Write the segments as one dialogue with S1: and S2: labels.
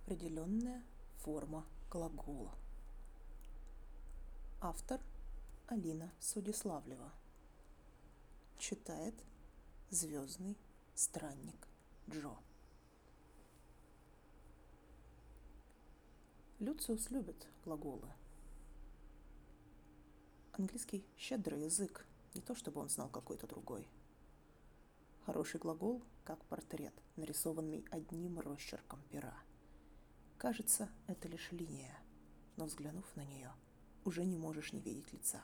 S1: Неопределенная форма глагола. Автор Алина Судиславлева. Читает Звездный странник Джо. Люциус любит глаголы. Английский щедрый язык, не то чтобы он знал какой-то другой. Хороший глагол, как портрет, нарисованный одним росчерком пера. Кажется, это лишь линия, но взглянув на нее, уже не можешь не видеть лица.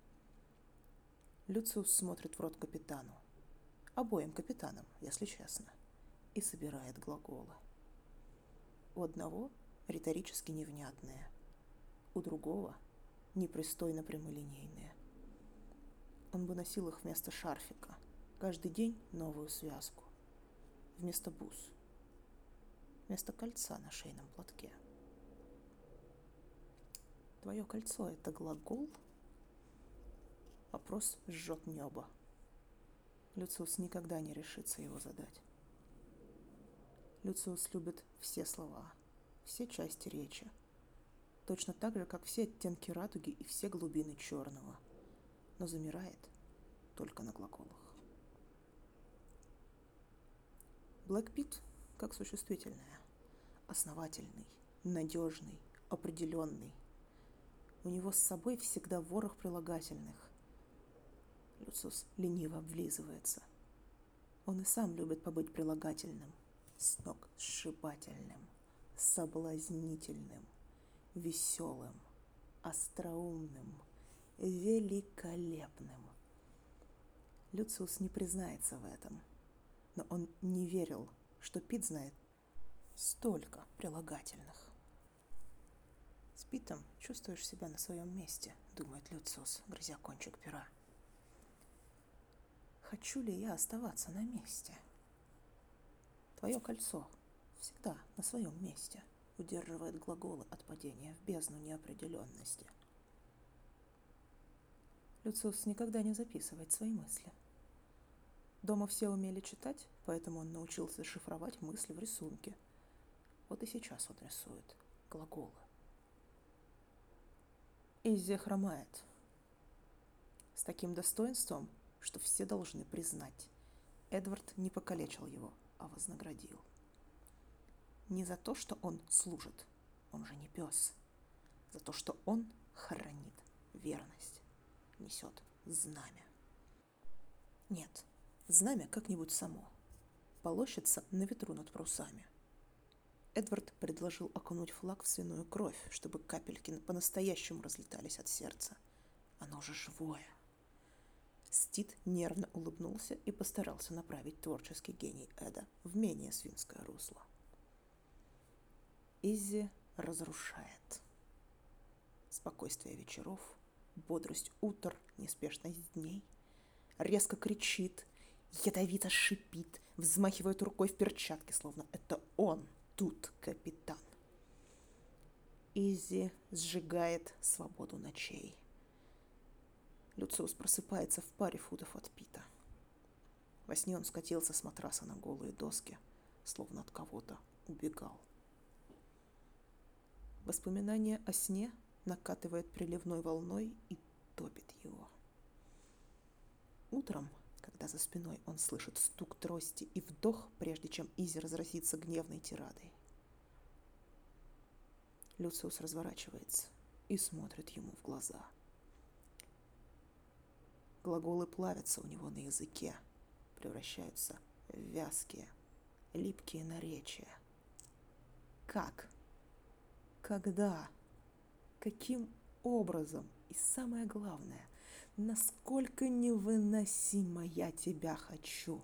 S1: Люциус смотрит в рот капитану, обоим капитанам, если честно, и собирает глаголы. У одного риторически невнятные, у другого непристойно прямолинейные. Он бы носил их вместо шарфика, каждый день новую связку, вместо бус, вместо кольца на шейном платке. Твое кольцо — это глагол? Вопрос жжет небо. Люциус никогда не решится его задать. Люциус любит все слова, все части речи, точно так же, как все оттенки радуги и все глубины черного, но замирает только на глаголах. Блэк Питт как существительное, основательный, надежный, определенный. У него с собой всегда ворох прилагательных. Люциус лениво облизывается. Он и сам любит побыть прилагательным, сногсшибательным, соблазнительным, веселым, остроумным, великолепным. Люциус не признается в этом, но он не верил, что Питт знает столько прилагательных. С Питтом чувствуешь себя на своем месте, думает Люциус, грызя кончик пера. Хочу ли я оставаться на месте? Твое кольцо всегда на своем месте удерживает глаголы от падения в бездну неопределенности. Люциус никогда не записывает свои мысли. Дома все умели читать, поэтому он научился шифровать мысли в рисунке. Вот и сейчас он рисует глаголы. Иззи хромает. С таким достоинством, что все должны признать. Эдвард не покалечил его, а вознаградил. Не за то, что он служит, он же не пес. За то, что он хранит верность, несет знамя. Нет, знамя как-нибудь само полощется на ветру над парусами. Эдвард предложил окунуть флаг в свиную кровь, чтобы капельки по-настоящему разлетались от сердца. Оно же живое. Стит нервно улыбнулся и постарался направить творческий гений Эда в менее свинское русло. Иззи разрушает. Спокойствие вечеров, бодрость утр, неспешность дней. Резко кричит, ядовито шипит, взмахивает рукой в перчатке, словно это он тут капитан. Иззи сжигает свободу ночей. Люциус просыпается в паре футов от Питта. Во сне он скатился с матраса на голые доски, словно от кого-то убегал. Воспоминание о сне накатывает приливной волной и топит его. Утром, когда за спиной он слышит стук трости и вдох, прежде чем Иззи разразится гневной тирадой. Люциус разворачивается и смотрит ему в глаза. Глаголы плавятся у него на языке, превращаются в вязкие, липкие наречия. Как? Когда? Каким образом? И самое главное, насколько невыносимо я тебя хочу.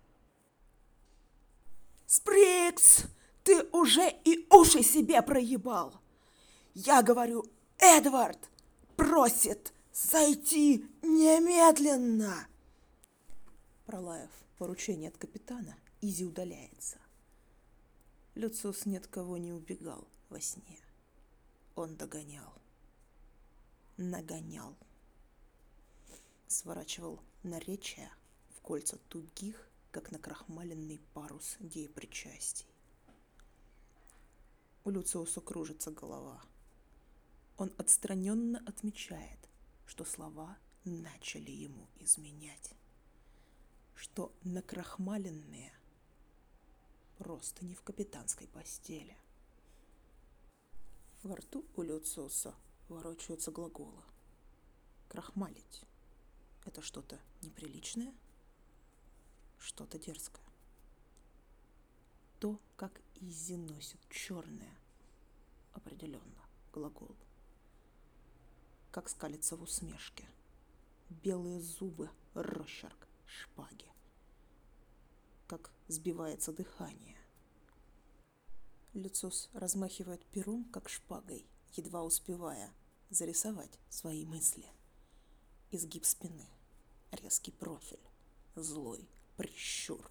S1: Сприкс, ты уже и уши себе проебал. Я говорю, Эдвард просит сойти немедленно. Пролаев поручение от капитана, Иззи удаляется. Люциус ни от кого не убегал во сне. Он догонял. Нагонял. Сворачивал наречия в кольца тугих, как накрахмаленный парус деепричастий. У Люциуса кружится голова. Он отстраненно отмечает, что слова начали ему изменять, что накрахмаленные просто не в капитанской постели. Во рту у Люциуса ворочаются глаголы. Крахмалить – это что-то неприличное, что-то дерзкое. То, как Изи носит черное, определенно глагол. Как скалится в усмешке. Белые зубы, росчерк шпаги. Как сбивается дыхание. Люциус размахивает пером, как шпагой, едва успевая зарисовать свои мысли. Изгиб спины, резкий профиль, злой прищур.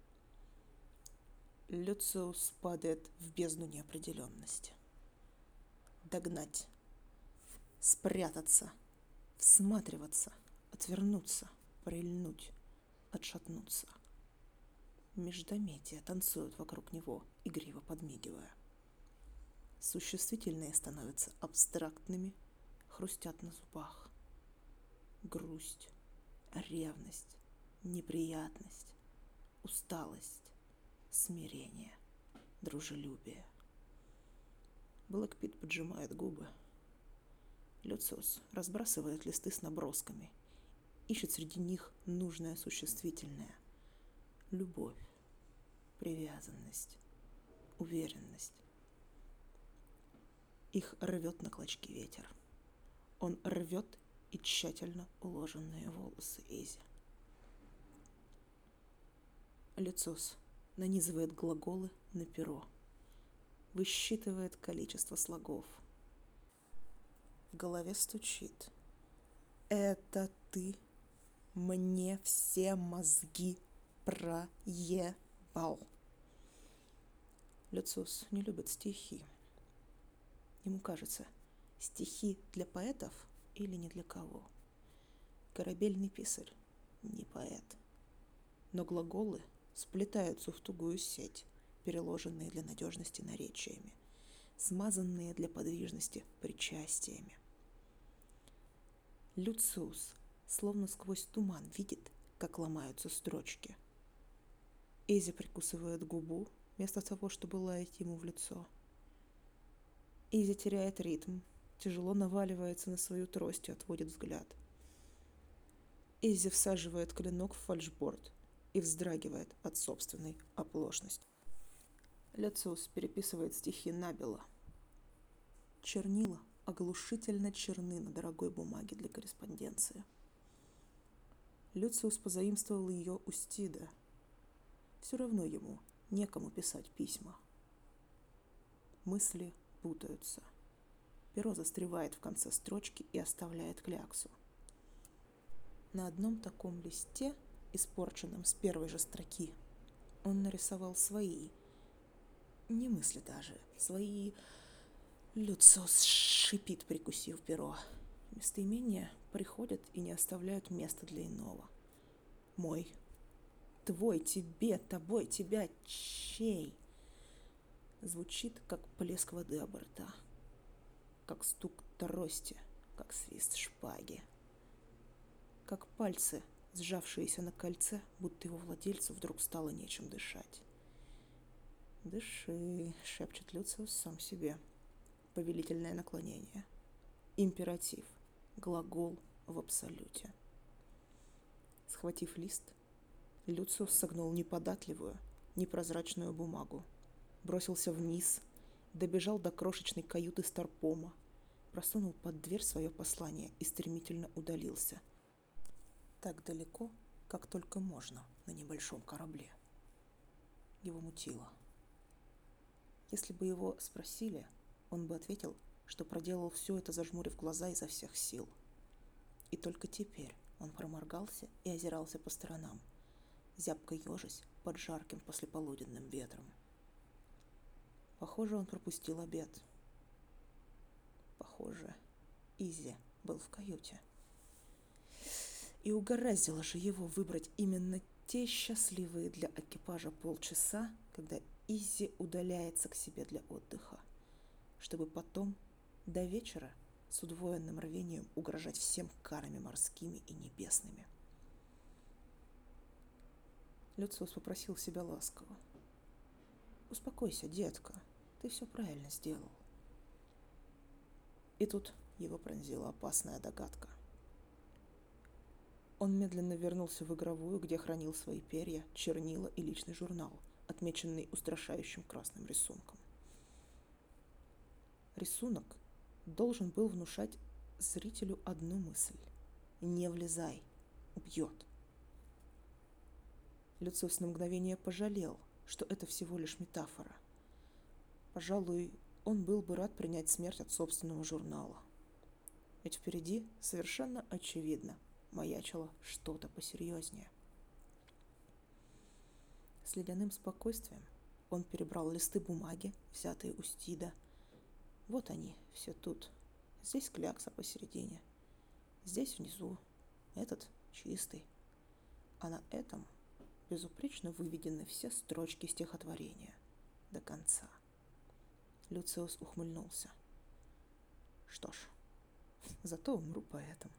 S1: Люциус падает в бездну неопределенности. Догнать, спрятаться, всматриваться, отвернуться, прильнуть, отшатнуться. Междометия танцуют вокруг него, игриво подмигивая. Существительные становятся абстрактными, хрустят на зубах. Грусть, ревность, неприятность, усталость, смирение, дружелюбие. Блэкпит поджимает губы. Люциус разбрасывает листы с набросками, ищет среди них нужное существительное. Любовь, привязанность, уверенность. Их рвет на клочки ветер. Он рвет и тщательно уложенные волосы Изи. Люциус нанизывает глаголы на перо, высчитывает количество слогов. В голове стучит. Это ты мне все мозги проебал. Люциус не любит стихи. Ему кажется, стихи для поэтов или не для кого. Корабельный писарь не поэт. Но глаголы сплетаются в тугую сеть, переложенные для надежности наречиями, смазанные для подвижности причастиями. Люциус словно сквозь туман видит, как ломаются строчки. Изи прикусывает губу, вместо того, чтобы лаять ему в лицо. Изи теряет ритм, тяжело наваливается на свою трость и отводит взгляд. Изи всаживает клинок в фальшборд и вздрагивает от собственной оплошности. Люциус переписывает стихи набело. Чернила оглушительно черны на дорогой бумаге для корреспонденции. Люциус позаимствовал ее у Стида. Все равно ему некому писать письма. Мысли путаются. Перо застревает в конце строчки и оставляет кляксу. На одном таком листе, испорченном с первой же строки, он нарисовал свои, не мысли даже, свои... Люциус шипит, прикусив перо. Местоимения приходят и не оставляют места для иного. Мой, твой, тебе, тобой, тебя, чей? Звучит, как плеск воды обо рта, как стук трости, как свист шпаги, как пальцы, сжавшиеся на кольце, будто его владельцу вдруг стало нечем дышать. «Дыши», — шепчет Люциус сам себе. Повелительное наклонение. Императив. Глагол в абсолюте. Схватив лист, Люциус согнул неподатливую, непрозрачную бумагу. Бросился вниз, добежал до крошечной каюты Старпома, просунул под дверь свое послание и стремительно удалился. Так далеко, как только можно на небольшом корабле. Его мутило. Если бы его спросили, он бы ответил, что проделал все это, зажмурив глаза изо всех сил. И только теперь он проморгался и озирался по сторонам, зябко ежась под жарким послеполуденным ветром. Похоже, он пропустил обед. Похоже, Изи был в каюте. И угораздило же его выбрать именно те счастливые для экипажа полчаса, когда Изи удаляется к себе для отдыха. чтобы потом до вечера с удвоенным рвением угрожать всем карами морскими и небесными. Люциус попросил себя ласково: «Успокойся, детка, ты все правильно сделал». И тут его пронзила опасная догадка. Он медленно вернулся в игровую, где хранил свои перья, чернила и личный журнал, отмеченный устрашающим красным рисунком. Рисунок должен был внушать зрителю одну мысль: «Не влезай, убьет». Люциус на мгновение пожалел, что это всего лишь метафора. Пожалуй, он был бы рад принять смерть от собственного журнала. Ведь впереди, совершенно очевидно, маячило что-то посерьезнее. С ледяным спокойствием он перебрал листы бумаги, взятые у Стида. Вот они, все тут. Здесь клякса посередине. Здесь внизу. Этот чистый. А на этом безупречно выведены все строчки стихотворения. До конца. Люциус ухмыльнулся. Что ж, зато умру поэтом.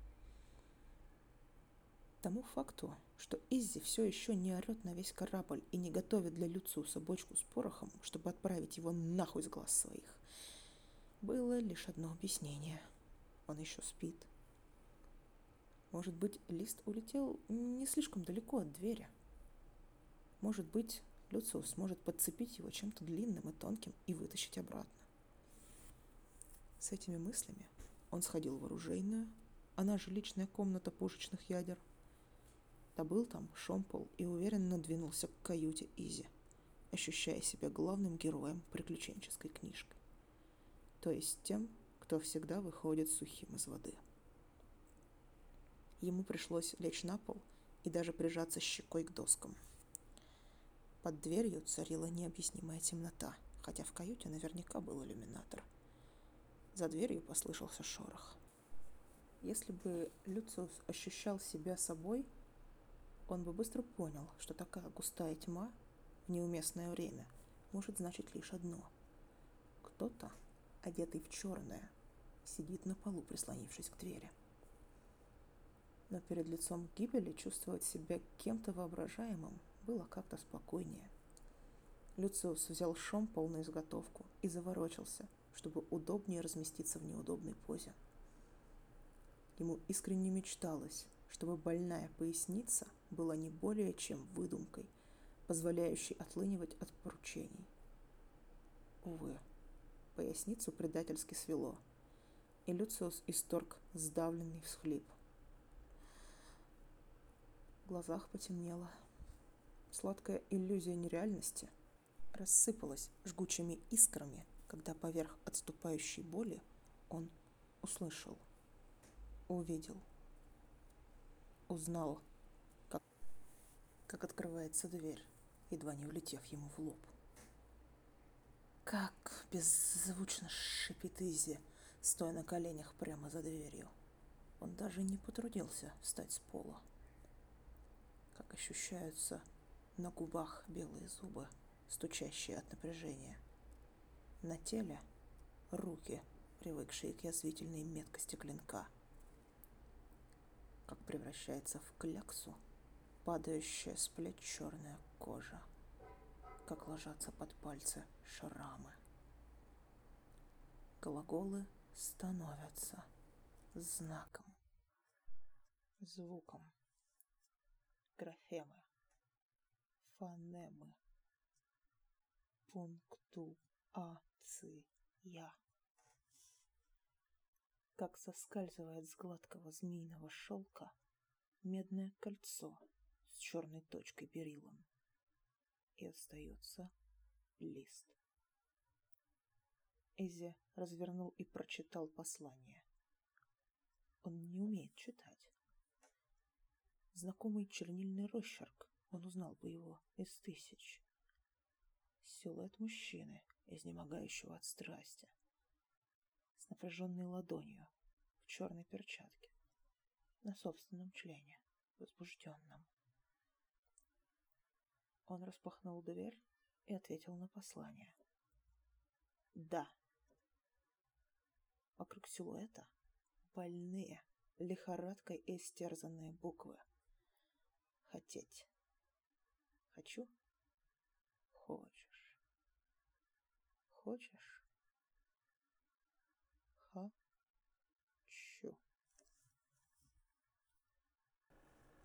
S1: Тому факту, что Иззи все еще не орет на весь корабль и не готовит для Люциуса бочку с порохом, чтобы отправить его нахуй с глаз своих, было лишь одно объяснение. Он еще спит. Может быть, лист улетел не слишком далеко от двери. Может быть, Люциус сможет подцепить его чем-то длинным и тонким и вытащить обратно. С этими мыслями он сходил в оружейную, она же личная комната пушечных ядер. Добыл там шомпол и уверенно двинулся к каюте Изи, ощущая себя главным героем приключенческой книжки. То есть тем, кто всегда выходит сухим из воды. Ему пришлось лечь на пол и даже прижаться щекой к доскам. Под дверью царила необъяснимая темнота, хотя в каюте наверняка был иллюминатор. За дверью послышался шорох. Если бы Люциус ощущал себя собой, он бы быстро понял, что такая густая тьма в неуместное время может значить лишь одно. Кто-то, одетый в черное, сидит на полу, прислонившись к двери. Но перед лицом гибели чувствовать себя кем-то воображаемым было как-то спокойнее. Люциус взял шомпол на изготовку и заворочился, чтобы удобнее разместиться в неудобной позе. Ему искренне мечталось, чтобы больная поясница была не более чем выдумкой, позволяющей отлынивать от поручений. Увы, поясницу предательски свело, и Люциус исторг сдавленный всхлип. В глазах потемнело. Сладкая иллюзия нереальности рассыпалась жгучими искрами, когда поверх отступающей боли он услышал, увидел, узнал, как открывается дверь, едва не влетев ему в лоб. Как беззвучно шипит Изи, стоя на коленях прямо за дверью. Он даже не потрудился встать с пола. Как ощущаются на губах белые зубы, стучащие от напряжения. На теле руки, привыкшие к язвительной меткости клинка. Как превращается в кляксу падающая с плеч черная кожа. Как ложатся под пальцы шрамы. Глаголы становятся знаком, звуком, графемы, фонемы, пунктуация. Как соскальзывает с гладкого змеиного шелка медное кольцо с черной точкой бериллом, и остается лист. Изи развернул и прочитал послание. Он не умеет читать. Знакомый чернильный росчерк, он узнал бы его из тысяч. Силуэт мужчины, изнемогающего от страсти, с напряженной ладонью, в черной перчатке, на собственном члене, возбужденном. Он распахнул дверь и ответил на послание. Да, вокруг силуэта больные, лихорадкой истерзанные буквы. Хотеть. Хочу? Хочешь. Хочешь?